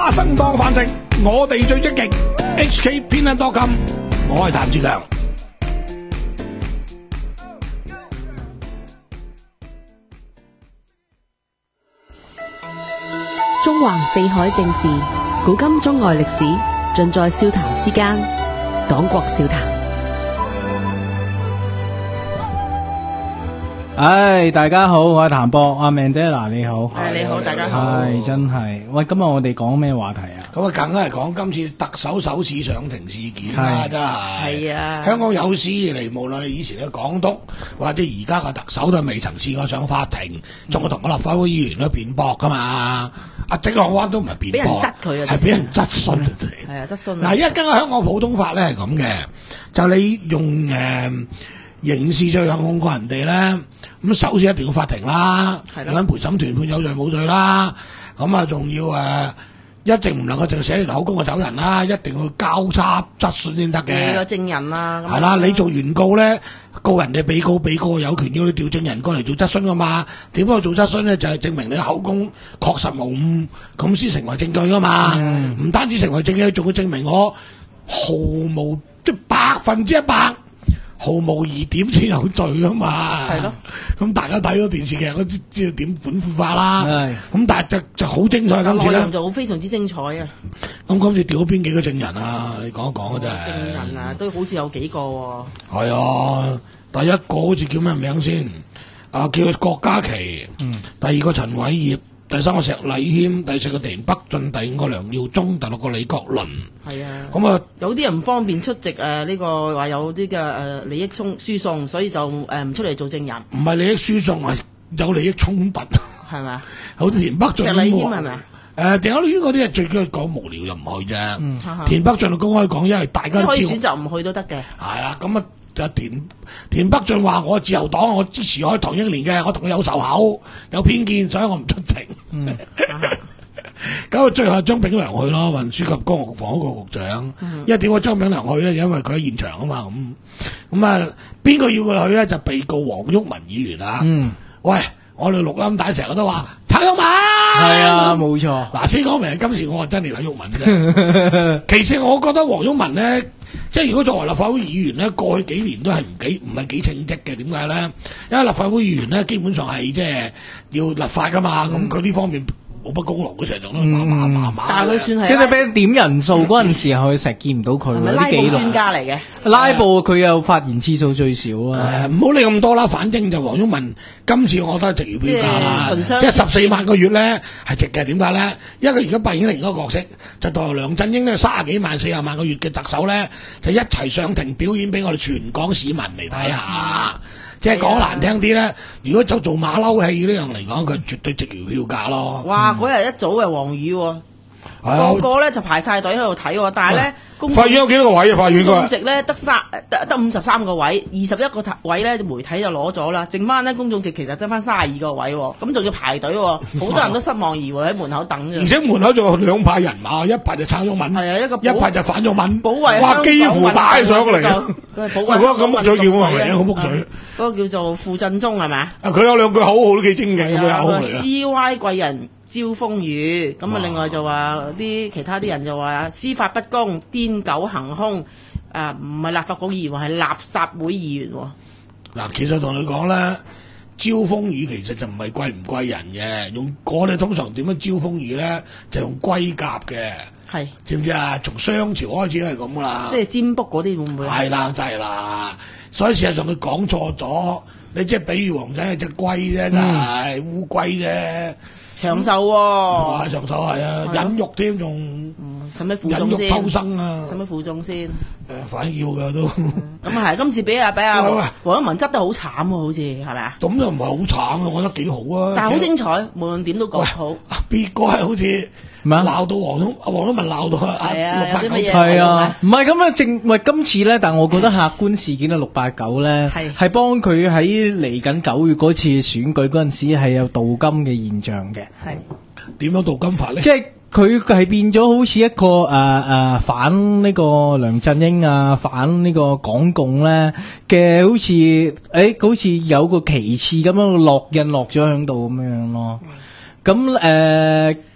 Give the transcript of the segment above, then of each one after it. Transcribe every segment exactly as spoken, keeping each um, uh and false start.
花生當飯食，我哋最積極。H K 偏恩多金，我係譚志強。 中橫四海正事，古今中外歷史，盡在笑談之間。廣國笑談。 唉，大家好，我係譚博，阿 Mandela 你好。 係你好，大家好。 係真係，喂，今日我哋講咩話題啊？ 咁啊，梗係講今次特首首次上庭事件啦，真係。 係啊， 香港有史以嚟，無論你以前嘅港督或者而家嘅特首，都未曾試過上法庭，仲有同個立法會議員都辯駁噶嘛。阿鄭若驊都唔係辯駁， 俾人質佢啊， 係俾人質詢。 係啊，質詢。 嗱，一間香港普通法咧係咁嘅，就你用誒、呃、刑事罪行控告人哋咧，咁首先一定要法庭啦，有揾陪審團判有罪冇罪啦，咁啊仲要誒。呃一定唔能夠淨寫完口供就走人啦，一定要交叉質詢先得嘅。 你個證人啦， 係啦，你做原告咧，告人哋被告，被告有權要你調證人過嚟做質詢噶嘛？點解做質詢咧？就係、是、證明你口供確實無誤，咁先成為證據噶嘛。唔、嗯、單止成為證據，仲要證明我毫無即係百分之一百。毫無疑點先有罪啊嘛，係咯。咁大家睇咗電視劇，都知道點本腐法啦。咁但係就就好精彩今次咧， 就好非常之精彩啊。 咁今次調咗邊幾個證人啊？你講一講啊，真係。 證人啊，都好似有幾個喎。 係啊，第一個好似叫咩名先？啊，叫郭家麒。嗯。第二個陳偉業。第三個石禮謙，第四個田北俊，第五個梁耀忠，第六個李國麟。係啊，咁啊， 有啲人唔方便出席誒呢、呃這個話有啲嘅誒利益送輸送，所以就誒唔、呃、出嚟做證人。 唔係利益輸送，係有利益衝突，係咪？好似田北俊。石禮謙係咪？誒、呃，田北俊嗰啲係最驚講無聊就唔去啫。嗯、田北俊就公開講，因為大家都可以選擇唔去都得嘅。 係啦，咁啊。田田北俊話：我自由黨，我支持開唐英年嘅，我同佢有仇口、有偏見，所以我唔出庭。咁啊、嗯，最後張炳良去咯，運輸及公務房屋局局長。嗯、因為點解張炳良去咧？因為佢喺現場啊嘛。咁咁啊，邊個要佢去咧？就被告黃毓民議員啊。嗯，喂，我哋錄音帶成日都話陳毓民。係啊，冇錯。 嗱，先講明，今次我係真係睇毓民啫。其實我覺得黃毓民咧。即係如果作為立法會議員咧，過去幾年都係唔幾唔係幾稱職嘅。點解咧？因為立法會議員咧，基本上係即係要立法噶嘛。咁佢呢方面冇乜功勞嘅，成日都麻麻麻麻。 但係佢算係， 跟住俾人點人數嗰陣時候，佢成日見唔到佢。係咪拉布專家嚟嘅？ 拉布佢又發言次數最少啊！ 唔好理咁多啦，反正就黃毓民今次我覺得值回票價啦。即係十四萬個月咧係值嘅。點解咧？因為佢而家扮演另一個角色，就當梁振英咧三十幾萬、四十萬個月嘅特首咧，就一齊上庭表演俾我哋全港市民嚟睇下。即係講難聽啲咧，如果就做馬騮戲呢樣嚟講，佢絕對值回票價咯。 哇！嗰日一早係黃雨喎。個個咧就排晒隊喺度睇，但係咧， 法院有幾多個位啊？法院公眾席咧得三得得五十三個位，二十一個位咧媒體就攞咗啦，剩翻咧公眾席其實得翻三十二個位，咁仲要排隊，好多人都失望而回喺門口等嘅。而且門口仲有兩派人馬，一派就撐咗文，係啊，一個一派就反咗文，保衛哇幾乎帶上嚟。佢係保衛。嗰個木嘴叫乜名？好木嘴。嗰個叫做傅振中係咪啊？佢有兩句口號都幾精嘅，佢口號嚟嘅。C Y 貴人招風雨，咁啊，另外就話啲其他啲人就話司法不公、癲狗行兇，誒唔係立法局議員，係垃圾會議員。 嗱，其實同你講咧，招風雨其實就唔係貴唔貴人嘅，用我哋通常點樣招風雨咧，就用龜甲嘅，係知唔知啊？從商朝開始係咁噶啦，即係占卜嗰啲會唔會？係啦，就係啦，所以事實上佢講錯咗，你即係比喻王仔係隻龜啫，真係烏龜啫。 長壽喎、哦， 長壽係啊，忍辱添仲， 使咩負重先？ 忍辱偷生啊， 使咩負重先？誒、 呃，反要噶都。咁啊係，今次俾阿俾阿黃毓民執得好慘喎，好似係咪啊？ 咁又唔係好慘啊，我覺得幾好啊。但係好精彩，無論點都講好。 別個係好似鬧到黃毓黃毓民鬧到啊六八九， 係啊，唔係咁啊，正喂今次咧，但係我覺得客觀事件啊六八九咧係係幫佢喺嚟緊九月嗰次選舉嗰陣時係有鍍金嘅現象嘅。係點樣鍍金法咧？ 即係佢係變咗好似一個誒誒、呃呃、反呢個梁振英啊，反呢個港共咧嘅，好似誒、欸、好似有個旗幟咁樣落印落咗喺度咁樣咯。咁誒。呃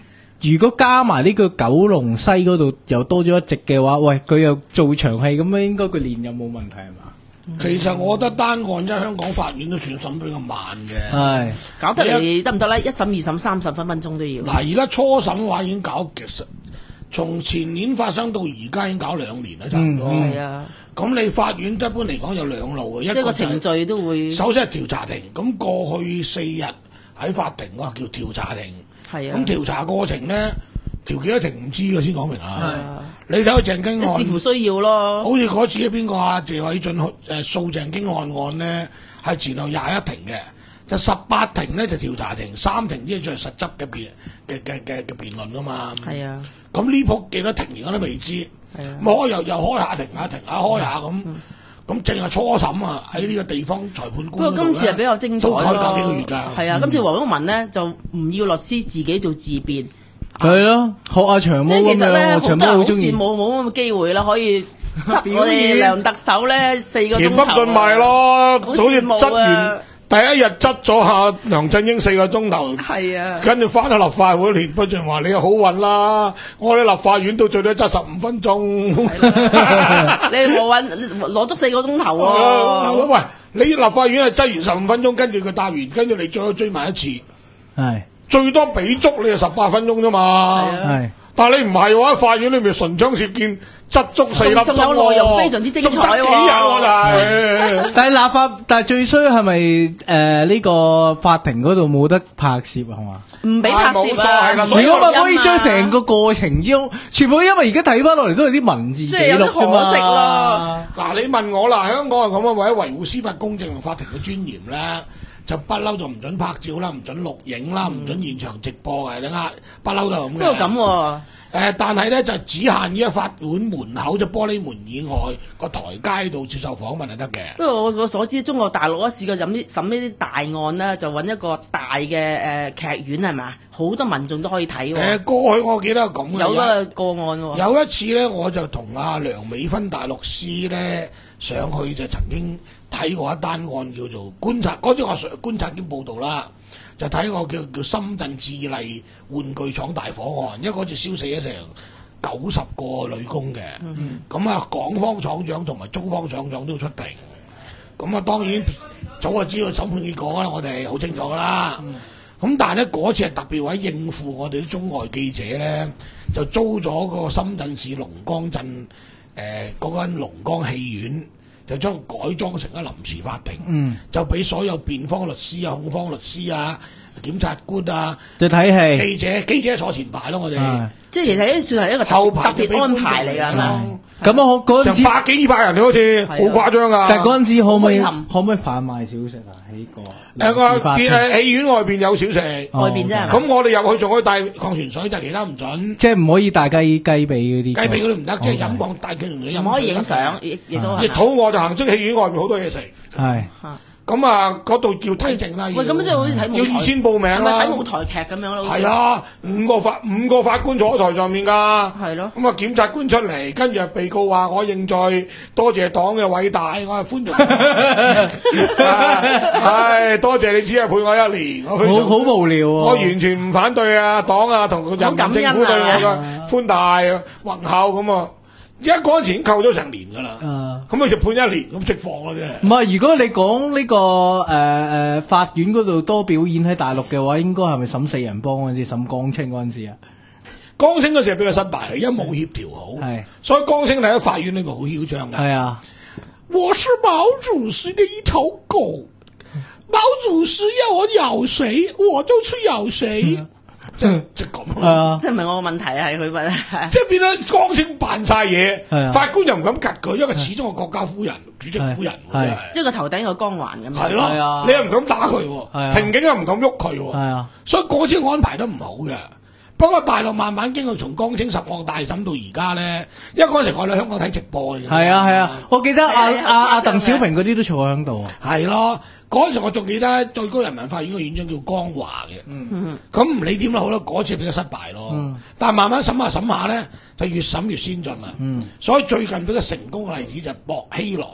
如果加埋呢個九龍西嗰度又多咗一席嘅話，喂，佢又做場戲咁樣，應該佢練有冇問題係嘛？ 其實我覺得單案啫，香港法院都算審比較慢嘅。 係搞得嚟得唔得咧？一審、二審、三審分分鐘都要。 嗱，而家初審嘅話已經搞，其實從前年發生到而家已經搞兩年啦，差唔多。 係啊。 咁你法院一般嚟講有兩路嘅，一個即係個程序都會。 首先係調查庭，咁過去四日喺法庭嗰個叫調查庭。 係啊。 咁調查過程咧，調幾多庭唔知嘅先講明啊。你睇下鄭經翰， 視乎需要咯。 好似嗰次邊個啊？謝偉俊誒訴鄭經翰案咧，係前後廿一庭嘅，就十八庭咧就調查庭，三庭呢就係實質嘅辯嘅嘅嘅嘅辯論啊嘛。 係啊。 咁呢鋪幾多庭而家都未知。係啊。開又又開下庭下庭下開下咁。咁淨係初審啊！喺呢個地方裁判官不過今次係比較精彩咯。 都可以搞幾個月㗎。 係啊，今次黃毓民咧就唔要律師，自己做自辯。 係咯，學阿長毛咁樣，長毛好中意。 冇冇咁嘅機會啦，可以執我哋梁特首咧四個鐘頭。 田北俊咪咯，好似執完第一日執咗下梁振英四個鐘頭。係啊。跟住翻去立法會，田北俊話：你好運啦，我哋立法院到最多執十五分鐘。 你冇揾攞足四個鐘頭喎。 喂，你立法院係執完十五分鐘，跟住佢答完，跟住你再追埋一次。係。最多俾足你係十八分鐘啫嘛，係，但係你唔係喎，喺法院裏面唇槍舌劍，執足四粒鐘， 仲有內容非常之精彩喎， 幾日喎就係。 但係立法，但係最衰係咪誒呢個法庭嗰度冇得拍攝係嘛？唔俾拍攝啊！ 如果咪可以將成個過程之中，全部因為而家睇翻落嚟都係啲文字記錄啫嘛。 嗱，你問我啦，香港係咁啊，為咗維護司法公正同法庭嘅尊嚴咧。就不嬲就唔准拍照啦，唔准錄影啦，唔、嗯、准現場直播嘅，你呃不嬲都係咁嘅。 不過咁喎， 誒，但係咧就只限於法院門口就玻璃門以外個台階度接受訪問就得嘅。 不過我我所知，中國大陸咧試過審啲審呢啲大案咧，就揾一個大嘅誒、呃、劇院係咪？好多民眾都可以睇喎。誒、呃，過去我記得係咁嘅。有個個案喎。有一次咧，我就同阿梁美芬大律師咧上去就曾經睇過一單案叫做觀察，嗰陣我上觀察啲報道啦，就睇個叫叫深圳智麗玩具廠大火案，因為嗰次燒死咗成九十個女工嘅，咁啊、嗯、港方廠長同埋中方廠長都出庭，咁啊當然早就知道審判結果啦，我哋好清楚噶啦，咁、嗯、但係咧嗰次係特別為應付我哋啲中外記者咧，就租咗個深圳市龍崗鎮誒嗰間龍崗戲院。就將改裝成一臨時法庭，嗯、就俾所有辯方律師啊、控方律師啊、檢察官啊， 就睇戲記者記者坐前排咯，我哋、啊、 即係其實呢算係一個後排特別安排嚟㗎嘛。 咁啊，我嗰陣時百幾百人好似好誇張啊！ 但係嗰陣時可唔可以可唔可以販賣小食啊？喺個誒個誒戲院外邊有小食， 外邊啫。 咁我哋入去仲可以帶礦泉水，但係其他唔準。 即係唔可以帶雞雞髀嗰啲。雞髀嗰啲唔得，即係飲礦帶佢同你飲。 唔可以影相，亦亦都係。 亦肚餓就行出戲院外邊好多嘢食。係。咁啊，嗰度叫睇證啦。 喂，咁即係好似睇舞台， 要預先報名啦。 係咪睇舞台劇咁樣咯？ 係啊，五個法五個法官坐喺台上面㗎。係咯。咁啊，檢察官出嚟，跟住被告話：我認在多謝黨嘅偉大，我係寬容。唉，多謝你只係判我一年。我好好無聊喎。 我完全唔反對啊，黨啊同人民政府對我嘅寬大宏厚咁啊。而家嗰陣時已經扣咗成年噶啦，咁佢就判一年咁釋放啦啫。 唔係，如果你講呢、這個誒誒、呃、法院嗰度多表演喺大陸嘅話，應該係咪審四人幫嗰陣時，審江青嗰陣時啊？ 江青嗰時係比較失敗，因為冇協調好，係，所以江青喺法院裏面好囂張嘅。係啊，我是毛主席嘅一頭狗，毛主席要我咬誰，我就去咬誰。嗯即係即係咁啊！ 即係唔係我個問題係佢問， 即係變咗江青扮晒嘢，法官又唔敢及佢，因為始終係國家夫人、主席夫人， 即係個頭頂有光環咁。 係咯，你又唔敢打佢，庭警又唔敢喐佢，所以嗰次安排得唔好嘅。不過大陸慢慢經過從江青十案大審到而家咧，因為嗰陣時我哋香港睇直播嘅。係啊係啊，我記得阿阿阿鄧小平嗰啲都坐喺度。 係咯。嗰陣時我仲記得最高人民法院個院長叫江華嘅，咁唔、嗯、理點都好啦，嗰次比較失敗咯。嗯、但係慢慢審下審下咧，就越審越先進啦。嗯、所以最近比較成功嘅例子就係薄熙來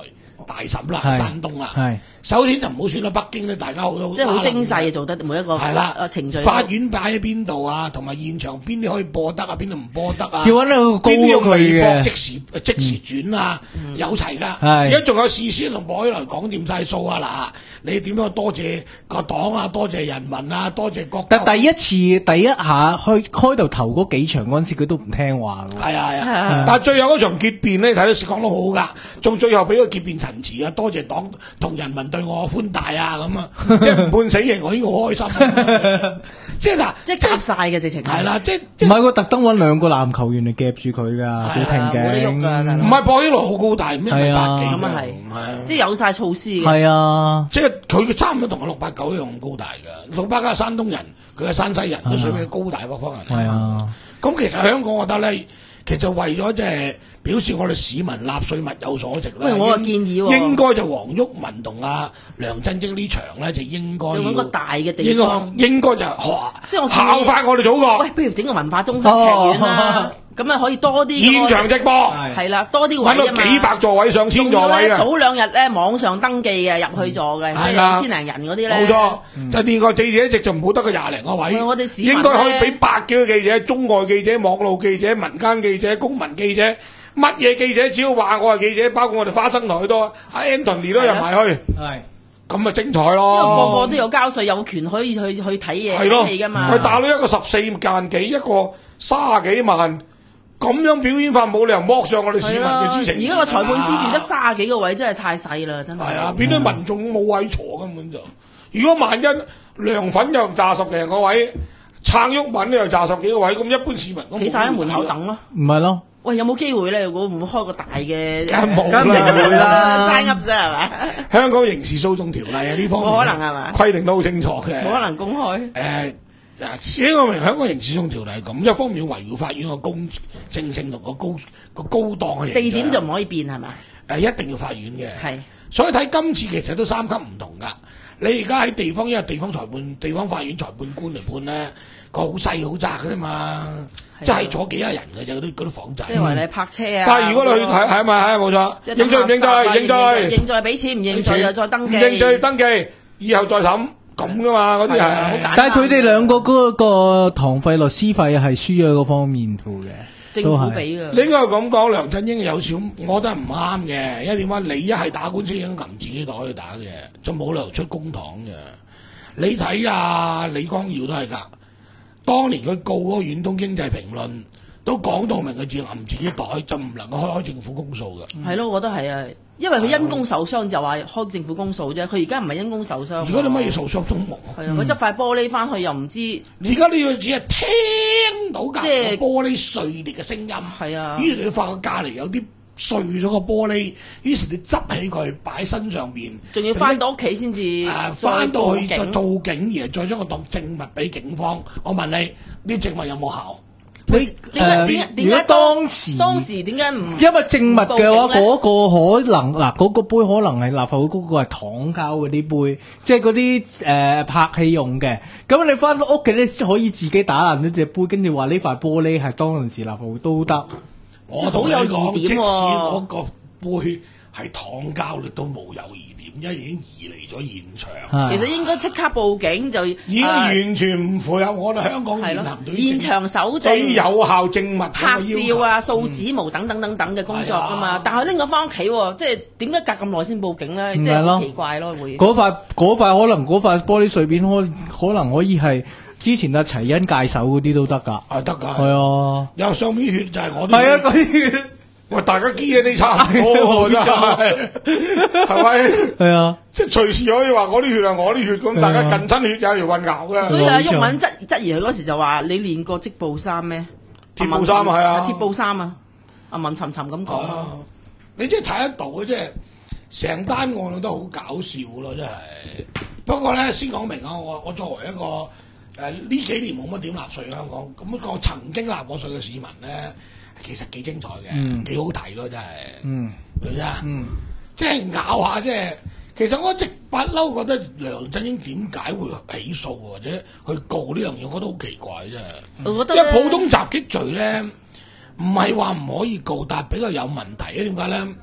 大審啦，山東啦。 係首先就唔好選到北京咧，大家好多即係好精細做得每一個係啦程序。 法院擺喺邊度啊，同埋現場邊啲可以播得啊，邊度唔播得啊？ 要揾到高咗佢嘅即時即時轉啊， 嗯、 有齊㗎。 係而家仲有事先同播起來講掂晒數啊！嗱，你點樣多謝個黨啊，多謝人民啊，多謝國家。 但第一次第一下開開到頭嗰幾場嗰陣時，佢都唔聽話㗎。 係啊係啊，但係最後嗰場結辯咧，睇到講得好好噶，仲最後俾個結辯陳詞啊，多謝黨同人民對我寬大啊咁啊，即係唔判死刑，我已經好開心。即係嗱， 即係夾晒嘅直情係啦，即係唔係佢特登揾兩個籃球員嚟夾住佢㗎，最停嘅。 唔係博起來好高大，咩一百幾咁啊係，即係有晒措施嘅。 係啊， 即係佢差唔多同我六八九一樣咁高大嘅。六八九係山東人，佢係山西人，都屬於高大北方人。 係啊， 咁其實香港我覺得咧，其實為咗即係表示我哋市民納稅物有所值咧， 我建議喎， 應該就黃毓民同阿梁振英呢場咧就應該要揾個大嘅地方， 應該就學即係我效法我哋祖國。 喂，不如整個文化中心劇院啦，咁啊可以多啲現場直播， 係啦，多啲位啊嘛， 揾到幾百座位、上千座位嘅。 早兩日咧網上登記嘅入去座嘅，即係千零人嗰啲咧。 冇錯，就連個記者席就唔好得個廿零個位， 我哋市民應該可以俾百幾個記者，中外記者、網路記者、民間記者、公民記者。乜嘢記者只要話我係記者，包括我哋花生台都阿 Anthony 都入埋去，係咁啊精彩咯！ 因為個個都有交稅，有權可以去去睇嘢睇戲噶嘛。 佢打到一個十四萬幾，一個卅幾萬，咁樣表演法冇理由剝上我哋市民嘅支持。 而家個裁判司處得卅幾個位，真係太細啦，真係。 係啊，變咗民眾冇位坐根本就。如果萬一涼粉又炸十零個位，撐毓民又炸十幾個位，咁一般市民企晒喺門口等咯。 唔係咯。 喂，有冇機會咧？如果唔會開個大嘅， 梗係冇啦，齋噏啫係嘛？ 香港刑事訴訟條例啊，呢方面冇可能係嘛？ 規定都好清楚嘅， 冇可能公開。 誒，寫我明香港刑事訴訟條例咁，一方面要維護法院個公正性同個高個高檔嘅地點就唔可以變係嘛？ 誒，一定要法院嘅。 係， 所以睇今次其實都三級唔同㗎。你而家喺地方，因為地方裁判、地方法院裁判官嚟判咧，個好細好窄嘅啫嘛。即係坐幾廿人嘅啫，嗰啲嗰啲房仔。 即係話你泊車啊！ 但係如果你去係係咪係冇錯，認罪唔認罪，認罪認罪俾錢唔認罪又再登記， 認罪登記，以後再審咁噶嘛，嗰啲係。 但係佢哋兩個嗰個堂費、律師費係輸咗嗰方面付嘅， 政府俾嘅。 你應該咁講，梁振英有少，我覺得唔啱嘅，因為點解你一係打官司應該撳自己袋去打嘅，就冇理由出公帑嘅。你睇啊，李光耀都係㗎。當年佢告嗰個遠東經濟評論，都講到明佢自揞自己袋，就唔能夠開開政府公訴嘅。 係咯，我覺得係啊，因為佢因公受傷就話開政府公訴啫。佢而家唔係因公受傷。 如果你乜嘢受傷都冇。 係啊，佢執塊玻璃翻去又唔知。 而家呢個只係聽到架玻璃碎裂嘅聲音。 係啊。 於是你發覺隔離有啲碎咗個玻璃，於是你執起佢擺身上邊， 仲要翻到屋企先至。誒， 翻到去就報警，而再將佢當證物俾警方。我問你，呢證物有冇效？ 你點解點如果當時當時點解唔？ 因為證物嘅話，嗰個可能嗱，嗰個杯可能係立法會嗰個係糖膠嗰啲杯，即係嗰啲誒拍戲用嘅。咁你翻到屋企咧，可以自己打爛咗隻杯，跟住話呢塊玻璃係當陣時立法會都得。 我好有疑點喎！即使嗰個杯係糖膠，你都冇有疑點，因為已經移離咗現場。 其實應該即刻報警，就已經完全唔符合我哋香港現行對現場搜證、 對有效證物拍照啊、掃指模等等等等嘅工作㗎嘛。但係拎咗翻屋企喎，即係點解隔咁耐先報警咧？即係好奇怪咯，會嗰塊嗰塊可能嗰塊玻璃碎片可可能可以係。之前阿齊恩界手嗰啲都得㗎， 係得㗎， 係啊， 有上面血就係我啲， 係啊嗰啲， 喂大家啲嘢都差唔多真係，係咪？ 係啊， 即係隨時可以話我啲血係我啲血咁，大家近親血有條混淆嘅。 所以阿毓民質質疑佢嗰時就話：你練過織布衫咩？ 鐵布衫係啊， 鐵布衫啊，阿文沉沉咁講。 你即係睇得到嘅，即係成單案都好搞笑咯，真係。不過咧，先講明啊，我我作為一個。誒呢、呃、幾年冇乜點納稅香港，咁、那個曾經納過稅嘅市民咧，其實幾精彩嘅，幾、嗯、好睇咯，真係，嗯，明唔明啊？嗯，即係咬下，即係其實我一直不嬲覺得梁振英點解會起訴或者去告呢樣嘢，我覺得好奇怪啫。我覺得因為普通襲擊罪咧，唔係話唔可以告，但係比較有問題啊？點解咧？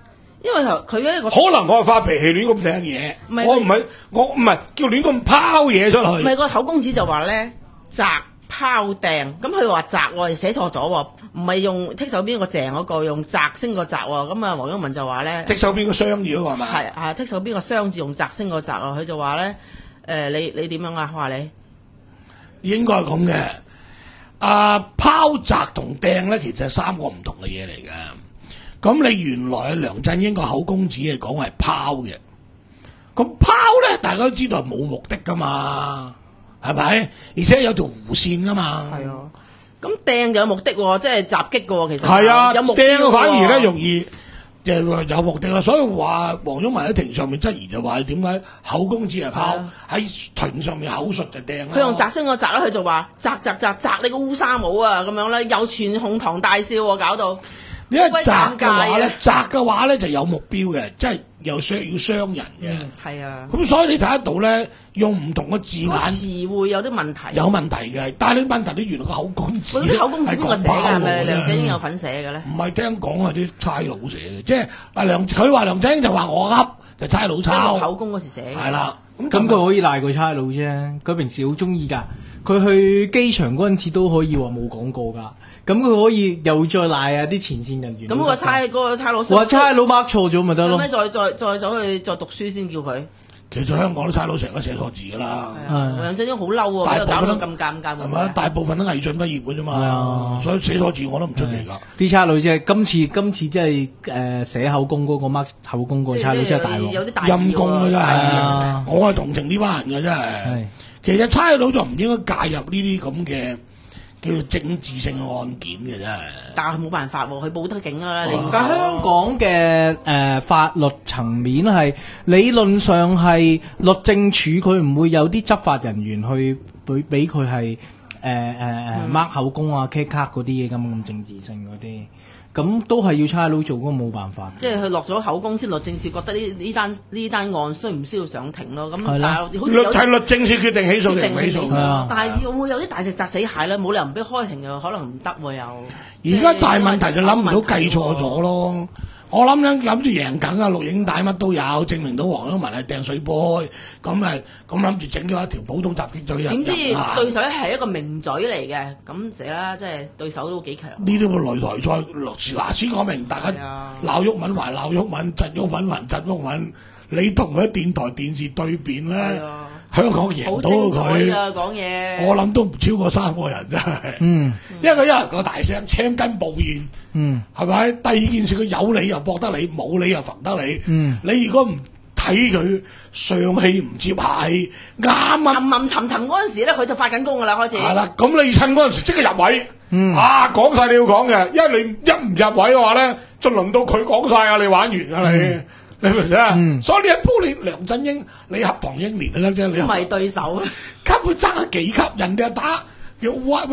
因為佢一個可能我係發脾氣亂咁掟嘢，我唔係我唔係叫亂咁拋嘢出去。 唔係個口公子就話咧擲拋掟，咁佢話擲喎寫錯咗喎，唔係用剔手邊個鄭嗰個，用擲星個擲喎。咁啊黃毓民就話咧剔手邊個雙字嗰個係嘛？ 係係剔手邊個雙字用擲星個擲啊，佢就話咧誒你你點樣啊？話你應該係咁嘅。啊拋擲同掟咧，其實係三個唔同嘅嘢嚟嘅。咁你原來梁振英個口公子係講係拋嘅，咁拋咧大家都知道係冇目的噶嘛，係咪？而且有條弧線噶嘛。 係啊，咁掟就有目的喎，即係襲擊嘅喎，其實係啊， 有目的掟反而咧容易就有目的啦。所以話黃毓民喺庭上面質疑就話點解口公子係拋，喺庭上面口述就掟。 佢用擲星個擲啦，佢就話擲擲擲擲你個烏紗帽啊咁樣咧，又全哄堂大笑喎，搞到。 呢一擲嘅話咧，擲嘅話咧就有目標嘅，即係又傷要傷人嘅。 係、嗯、啊。咁所以你睇得到咧，用唔同嘅字眼， 詞彙有啲問題。有問題嘅，但係你問題你原來個口公子， 嗰啲口公子邊個寫㗎？係咪梁振英有份寫嘅咧？ 唔係聽講係啲差佬寫嘅，即係阿梁佢話梁振英就話我噏，就差佬抄。 口公嗰時寫。 係啦， 咁咁佢可以賴個差佬啫，佢平時好中意㗎。佢去機場嗰陣時都可以話冇講過㗎。咁佢可以又再賴啊啲前線人員。咁個差嗰個差佬， 話差佬 mark 錯咗咪得咯？ 咁再再再走去再讀書先叫佢。 其實香港啲差佬成日寫錯字㗎啦。 梁振英好嬲喎，搞到咁尷尬。係咪？ 大部分都毅進畢業㗎啫嘛。所以寫錯字我都唔出奇㗎。 啲差佬即係今次今次即係誒寫口供嗰個 mark 口供個差佬真係大鑊。 陰公㗎真係。我係同情呢班人㗎真係。其實差佬就唔應該介入呢啲咁嘅叫做政治性嘅案件嘅啫。 但係冇辦法喎，佢報得警啦。 但香港嘅誒、呃、法律層面係理論上係律政處佢唔會有啲執法人員去俾俾佢係誒誒誒 mark 口供啊、K 卡嗰啲嘢咁咁政治性嗰啲。咁都係要差佬做，咁冇辦法。即係佢落咗口供先，律政處覺得呢呢單呢單案需唔需要上庭咯？咁但係好似睇律政處決定起訴定唔起訴。 但係會唔會有啲大隻砸死蟹咧？冇理由唔俾開庭又可能唔得喎又。 而家大問題就諗唔到計錯咗咯。我諗諗諗住贏緊啊！錄影帶乜都有，證明到黃毓民係掟水杯，咁誒咁諗住整咗一條普通襲擊罪入。 點知對手係一個名嘴嚟嘅，咁死啦！即係對手都幾強。 呢啲個擂台賽，嗱先講明，大家鬧毓民還鬧毓民，窒毓民還窒毓民，你同佢喺電台電視對辯咧，香港贏到佢。 講嘢， 我諗都唔超過三個人真係。嗯，因為佢一人個大聲，青筋暴現。嗯，係咪？第二件事佢有理又駁得你，冇理又罰得你。嗯，你如果唔睇佢上氣唔接下氣，啱啱冧沉沉嗰陣時咧，佢就發緊功噶啦，開始。 係啦，咁你趁嗰陣時即刻入位。嗯，啊，講晒你要講嘅，因為你一唔入位嘅話咧，就輪到佢講晒啊，你玩完啊你。嗯你明唔明啊？嗯、所以呢一鋪你梁振英，你合唐英年啦啫，你唔係對手， 根本爭咗幾級，人哋打叫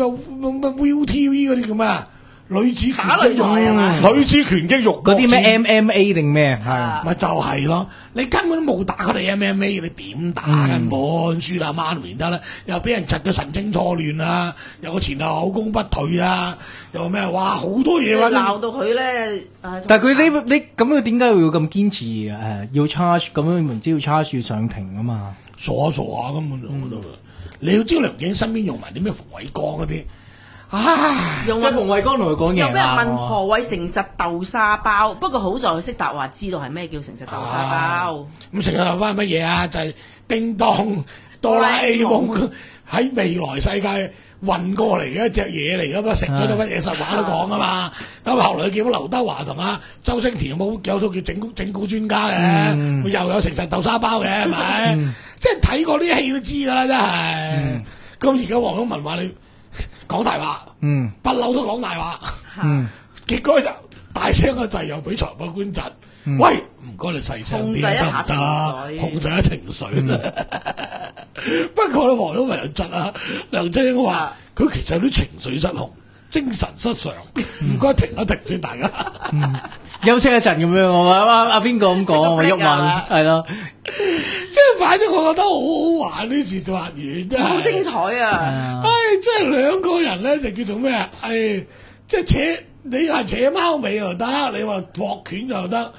Viu T V 嗰啲叫咩啊？女子拳擊肉，女子拳擊肉嗰啲咩 M M A 定咩？係咪就係咯？你根本都冇打過你 M M A， 你點打根本輸啦媽唔得啦，又俾人窒咗神經錯亂啊，又個前後口供不退啊，又咩哇好多嘢啊！ 鬧到佢咧， 但係佢呢你咁佢點解會咁堅持誒、呃、要 charge 咁樣明知要 charge 要上庭啊嘛？ 傻傻下根本就嗰度，你要知道梁振英身邊用埋啲咩馮偉光嗰啲。 啊！用即係馮偉光同佢講嘢， 有咩人問何謂誠實豆沙包？不過好在佢識答話，知道係咩叫誠實豆沙包。 咁誠實豆沙包係乜嘢啊？就係、是、叮當哆啦 A 夢喺未來世界運過嚟嘅一隻嘢嚟噶嘛，食咗啲乜嘢實話都講啊嘛。咁後來佢見到劉德華同阿周星馳冇有套叫整整蠱專家嘅，嗯、又有誠實豆沙包嘅係咪？嗯、即係睇過啲戲都知噶啦，真係。咁而家黃毓民話你。講大話，嗯，不嬲都講大話，嗯，結果就大聲個掣又俾裁判官窒，嗯、喂，唔該你細聲啲得唔得？控制下情緒，嗯、不過咧黃毓民又窒啊，梁振英話佢其實有啲情緒失控、精神失常，唔該、嗯、停一停先，大家、 嗯、休息一陣咁樣，我話阿阿邊個咁講，我毓民係咯。 即係反正我覺得好好玩呢次做完真係好精彩啊！ 唉，即係兩個人咧就叫做咩啊？唉，即係扯你話扯貓尾又得，你話搏拳又得，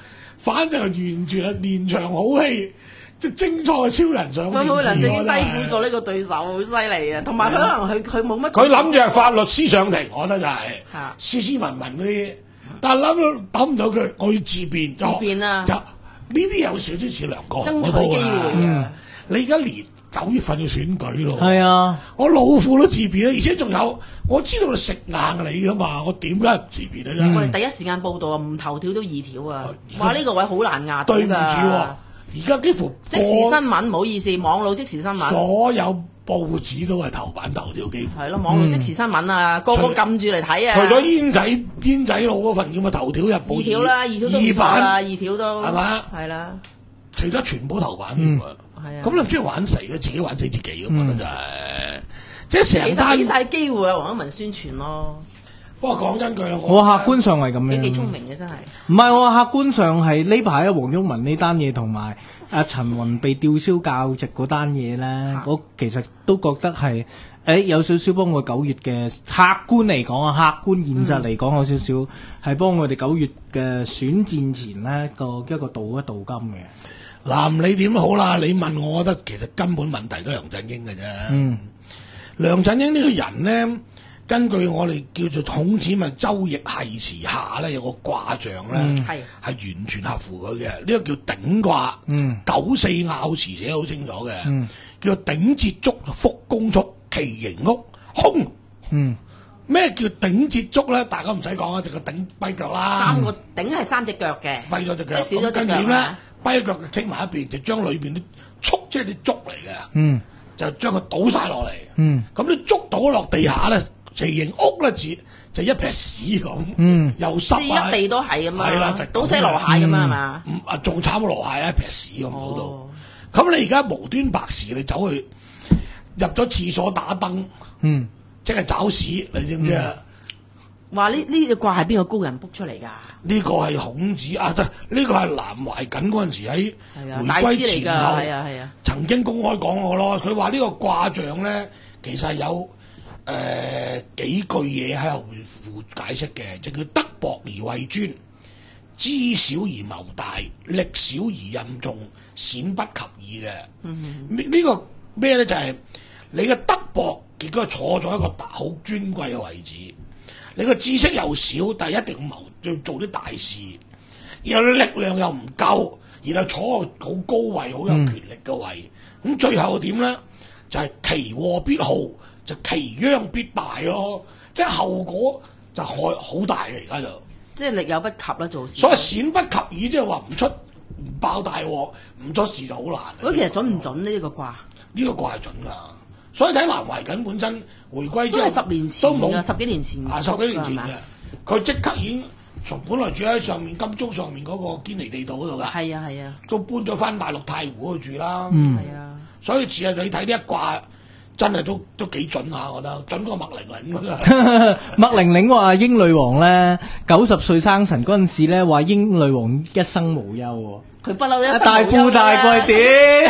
反正係完全係連場好戲，即係精彩嘅超人上電視。 佢可能就已經我覺得低估咗呢個對手，好犀利啊！同埋佢可能佢佢冇乜。 佢諗住係法律師上庭，我覺得就係、 係斯斯文文嗰啲，但係諗到諗唔到佢，我要自辯。 自辯啊！ 就呢啲有少少似梁國雄爭取機會啊！ 你而家連九月份要選舉咯， 係啊， 我老虎都自辯啦，而且仲有我知道你食硬你噶嘛，我點解唔自辯啊？ 我哋第一時間報道啊，唔頭條都二條啊！話呢個位好難壓到㗎。 對唔住喎，而家幾乎即時新聞，唔好意思，網絡即時新聞。 所有報紙都係頭版頭條，幾乎係咯，網絡即時新聞啊，個個撳住嚟睇啊！ 除咗煙仔煙仔佬嗰份叫乜頭條日報二條啦，二條都唔錯啦，二條都係嘛？ 係啦， 除咗全部頭版添啊！ 係啊， 咁你唔知玩死嘅，自己玩死自己，我覺得就係即係成單俾晒機會啊，黃一文宣傳咯。 不過講真句啦， 我客觀上係咁樣， 幾幾聰明嘅真係。 唔係我客觀上係呢排啊，黃毓民呢單嘢同埋阿陳雲被吊銷教席嗰單嘢咧，我其實都覺得係誒、欸、有少少幫我九月嘅客觀嚟講啊，客觀現實嚟講有少少係幫我哋九月嘅選戰前咧個一個鍍一鍍金嘅。 嗱，你點都好啦，你問我，我覺得其實根本問題都係梁振英嘅啫。 嗯， 梁振英呢個人咧，根據我哋叫做孔子問周易繫辭下咧，有個卦象咧，係、嗯、完全合乎佢嘅。呢、這個叫頂卦，嗯，九四爻辭寫得好清楚嘅，嗯，叫做頂節足，福公速，其形屋，空，嗯。咩叫頂節足咧？大家唔使講啊，就個頂跛腳啦。 三個頂係三隻腳嘅， 跛咗隻腳， 即係少咗隻腳咧，跛腳就傾埋一邊，就將裏邊啲竹，即係啲竹嚟嘅，嗯，就將佢倒晒落嚟，嗯，咁你竹倒落地下咧，其形屋咧就就一撇屎咁，嗯，又濕啊， 一地都係咁啊， 係啦， 倒瀉籮蟹咁啊，係嘛？ 唔啊，仲慘過籮蟹啊，一撇屎咁嗰度。咁你而家無端白事，你走去入咗廁所打燈，嗯。即係找屎，你知唔知啊？ 話呢呢個卦係邊個高人卜出嚟㗎？ 呢個係孔子啊，得呢個係南懷瑾嗰陣時喺回歸前後， 係啊係啊， 曾經公開講過咯。佢話呢個卦象咧，其實有誒、呃、幾句嘢喺後附解釋嘅，就叫德薄而位尊，知小而謀大，力小而任重，鮮不及矣嘅。嗯哼，呢、這個咩咧？就係、是、你嘅德薄。結果坐咗一個好尊貴嘅位置，你個知識又少，但係一定謀要做啲大事，然後力量又唔夠，然後坐好高位，好有權力嘅位，咁、嗯、最後點咧？就係、是、其禍必好，就其殃必大咯，即係後果就害好大嘅，而家就即係力有不及啦，做事。 所以鮮不及矣，即係話唔出唔爆大禍，唔出事就好難。 咁其實準唔準呢？呢個卦？ 呢個卦係準㗎。所以睇南懷瑾本身回歸之後都係十年前都冇十幾年前啊，十幾年前嘅，佢即刻已經從本來住喺上面金鐘上面嗰個堅尼地道嗰度㗎，係啊係啊，都搬咗翻大陸太湖去住啦，嗯，係啊，所以似係你睇呢一卦真係都都幾準下，我覺得準過麥玲玲㗎。 麥玲玲話英女王咧九十歲生辰嗰陣時咧話英女王一生無憂喎， 佢不嬲一生大富大貴點？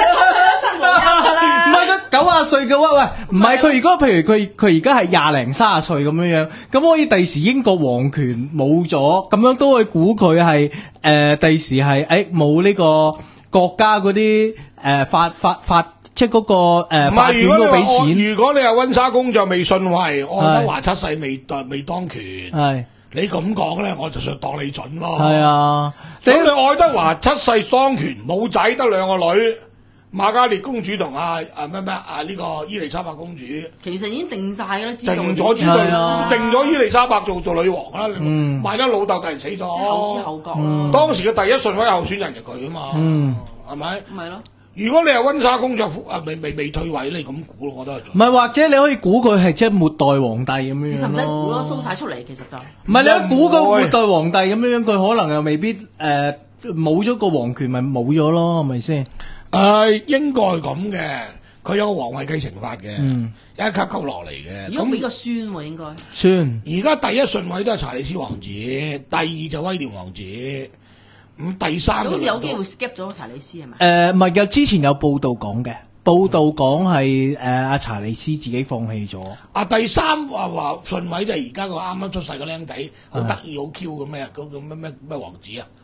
唔係佢九啊歲嘅話，喂，唔係佢如果譬如佢佢而家係廿零三十歲咁樣樣，咁可以第時英國皇權冇咗，咁樣都可以估佢係誒第時係誒冇呢個國家嗰啲誒法法法即係嗰個誒法院都俾錢。 如果你係温莎公爵未遜位，愛德華七世未當未當權，係你咁講咧，我就想當你準咯。係啊，咁你愛德華七世當權冇仔得兩個女。瑪嘉烈公主同啊啊咩咩啊呢個伊麗莎白公主， 其實已經定晒㗎啦， 定咗知道，定咗伊麗莎白做做女王啦。嗯，萬一老豆突然死咗， 後知後覺咯。 當時嘅第一順位候選人係佢啊嘛，嗯，係咪？咪咯。如果你係温莎公爵啊，未未未退位，你咁估咯，我都係。 唔係，或者你可以估佢係即係末代皇帝咁樣。 其實唔使估咯，蘇晒出嚟其實就。 唔係你一估個末代皇帝咁樣，佢可能又未必誒冇咗個皇權，咪冇咗咯，係咪先？ 誒、呃、應該係咁嘅，佢有個皇位繼承法嘅，嗯、一級級落嚟嘅。 如果俾個孫喎，應該孫。 而家第一順位都係查理斯王子，第二就威廉王子，咁第三好似有機會 skip 咗查理斯係咪？ 誒唔係有之前有報道講嘅，報道講係誒阿查理斯自己放棄咗。 啊第三話話順位就係而家個啱啱出世個僆仔，好得意好 Q 嘅咩？嗰個咩咩咩王子啊？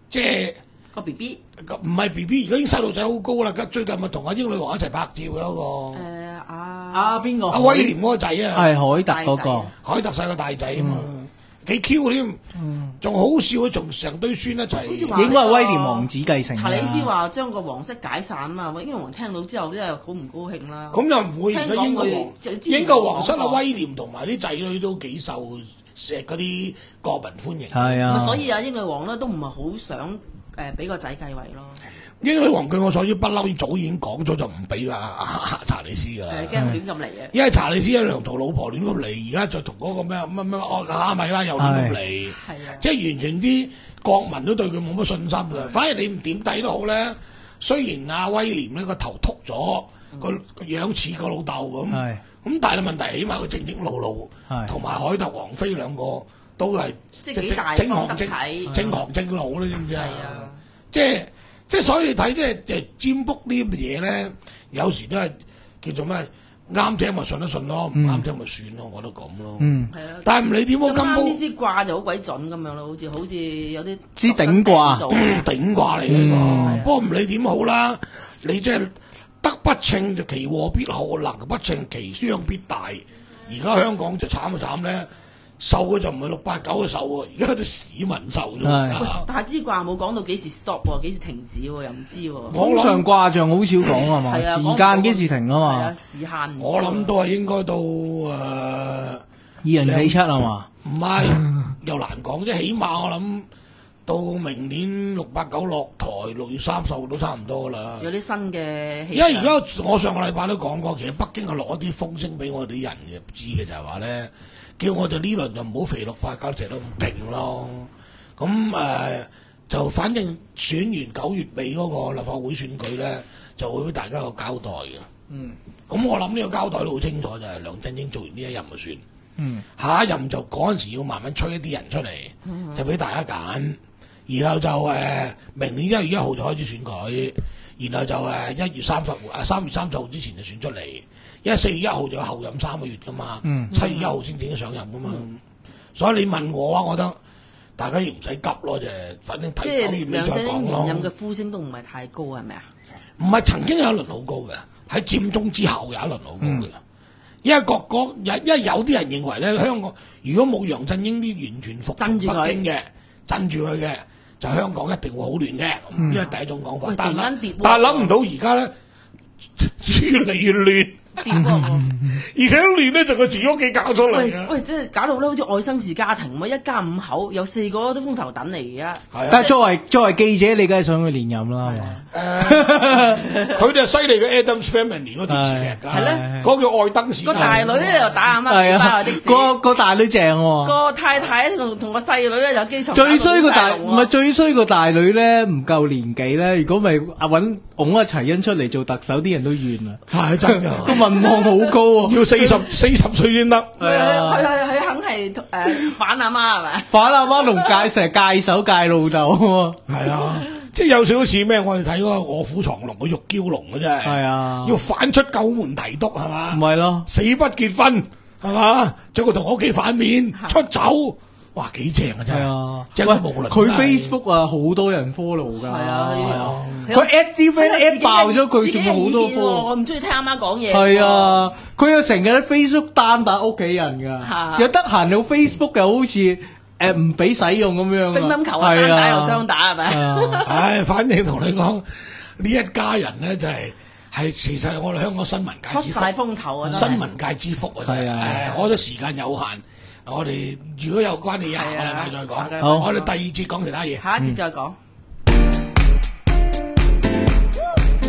即係個 B B。 唔係 B B， 而家已經細路仔好高啦。最近咪同阿英女王一齊拍照嗰個。 誒啊啊邊個？ 阿威廉嗰個仔啊。 係海特嗰個。 海特細個大仔啊嘛，幾 Q 添，仲好笑啊！仲成堆孫一齊。 應該係威廉王子繼承。 查理斯話將個皇室解散啊嘛，英國王聽到之後真係好唔高興啦。 咁又唔會，而家英國王英國皇室啊，威廉同埋啲仔女都幾受錫嗰啲國民歡迎。 係啊， 所以啊，英女王咧都唔係好想誒俾個仔繼位咯。 英女王據我所知，不嬲早已經講咗就唔俾啊查理斯噶啦， 誒驚佢亂咁嚟嘅。 因為查理斯一兩同老婆亂咁嚟，而家就同嗰個咩乜乜哦哈米拉又亂咁嚟，即係完全啲國民都對佢冇乜信心嘅。反而你唔點睇都好咧，雖然阿威廉呢個頭禿咗，個個樣似個老豆咁，咁但係問題起碼佢正經路路，同埋凱特王妃兩個都係即係幾大方得體， 正行正路咧，知唔知啊？即係。即係所以你睇即係即係占卜呢啲嘢咧，有時都係叫做咩啱聽咪信一信咯，唔啱聽咪算咯，我都咁咯。嗯，係啊。但係唔理點，我金煲呢支卦就好鬼準咁樣咯，好似好似有啲支頂卦， 頂卦嚟呢個。不過唔理點好啦，你即係得不稱就其禍必後，能不稱其傷必大。而家香港就慘就慘咧。受嘅就唔係六八九嘅受喎，而家啲市民受咗。 但係支卦冇講到幾時 stop 喎，幾時停止喎，又唔知喎。 通常卦象好少講啊嘛，時間幾時停啊嘛？ 係啊，時限。 我諗都係應該到誒二零四七啊嘛。 唔係又難講，即係起碼我諗到明年六八九落台，六月三十號都差唔多啦。 有啲新嘅。 因為而家我上個禮拜都講過，其實北京係落一啲風聲俾我哋啲人嘅知嘅，就係話咧。叫我哋呢輪就唔好肥六八九成都咁勁咯，咁誒、呃、就反正選完九月尾嗰個立法會選舉咧，就會俾大家個交代嘅。嗯，咁我諗呢個交代都好清楚，就係、是、梁振英做完呢一任就算。嗯，下一任就嗰陣時要慢慢吹一啲人出嚟，嗯、就俾大家揀，然後就誒、呃、明年一月一號就開始選舉，然後就誒一、呃、月三十啊三月三十號之前就選出嚟。因為四月一號就有後任三個月噶嘛，七、嗯、月一號先正式上任噶嘛，嗯、所以你問我啊，我覺得大家亦唔使急咯，就反正睇九月尾再講咯。即係梁振英連任嘅呼聲都唔係太高，係咪啊？ 唔係曾經有一輪好高嘅，喺佔中之後有一輪好高嘅，嗯、因為各個有因為有啲人認為咧，香港如果冇梁振英啲完全服從北京嘅，鎮住佢嘅，就香港一定會好亂嘅，呢係、嗯、第一種講法。但係但係諗唔到而家咧越嚟越亂。跌而且亂咧就個自己屋企搞出嚟嘅。 喂，即係搞到咧好似外生事家庭咁，一家五口有四個都風頭躉嚟嘅。係啊，但係作為作為記者，你梗係想去連任啦，係嘛？ 誒，佢哋係犀利嘅 Adams Family 嗰電視劇㗎。係咧，嗰個叫愛登士。 個大女咧又打阿媽， 係啊，個個大女正喎。 個太太同同個細女咧有基礎。 最衰個大唔係最衰個大女咧，唔夠年紀咧。如果咪阿揾拱阿齊恩出嚟做特首，啲人都怨啊。 係真㗎。 民望好高啊！ 要四十四十歲先得。 係啊，佢佢佢肯係誒反阿媽係咪？ 反阿媽同戒成日戒手戒老豆。 係啊，即係有少少似咩？我哋睇嗰個臥虎藏龍個玉嬌龍嘅啫。係啊，要反出九門提督係嘛？ 唔係咯， 死不結婚係嘛？將佢同我屋企反面出走。哇，幾正啊真係！真係無論佢 Facebook 啊，好多人 follow 㗎。係啊，係啊。 佢 at 啲 friend at 爆咗佢，仲有好多 follow。 我唔中意聽阿媽講嘢。 係啊，佢又成日喺 Facebook 單打屋企人㗎。又得閒有 Facebook 又好似誒唔俾使用咁樣。 乒乓球啊，單打又雙打係咪？ 唉，反正同你講，呢一家人咧就係係其實我哋香港新聞界出晒風頭啊！ 新聞界之福啊！係啊，誒，我覺得時間有限。我哋如果有關嘅嘢，下個禮拜再講。好，我哋第二節講其他嘢。 下一節再講。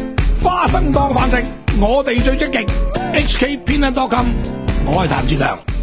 花生當飯食，我哋最積極。H K 編輯多金，我係譚志強。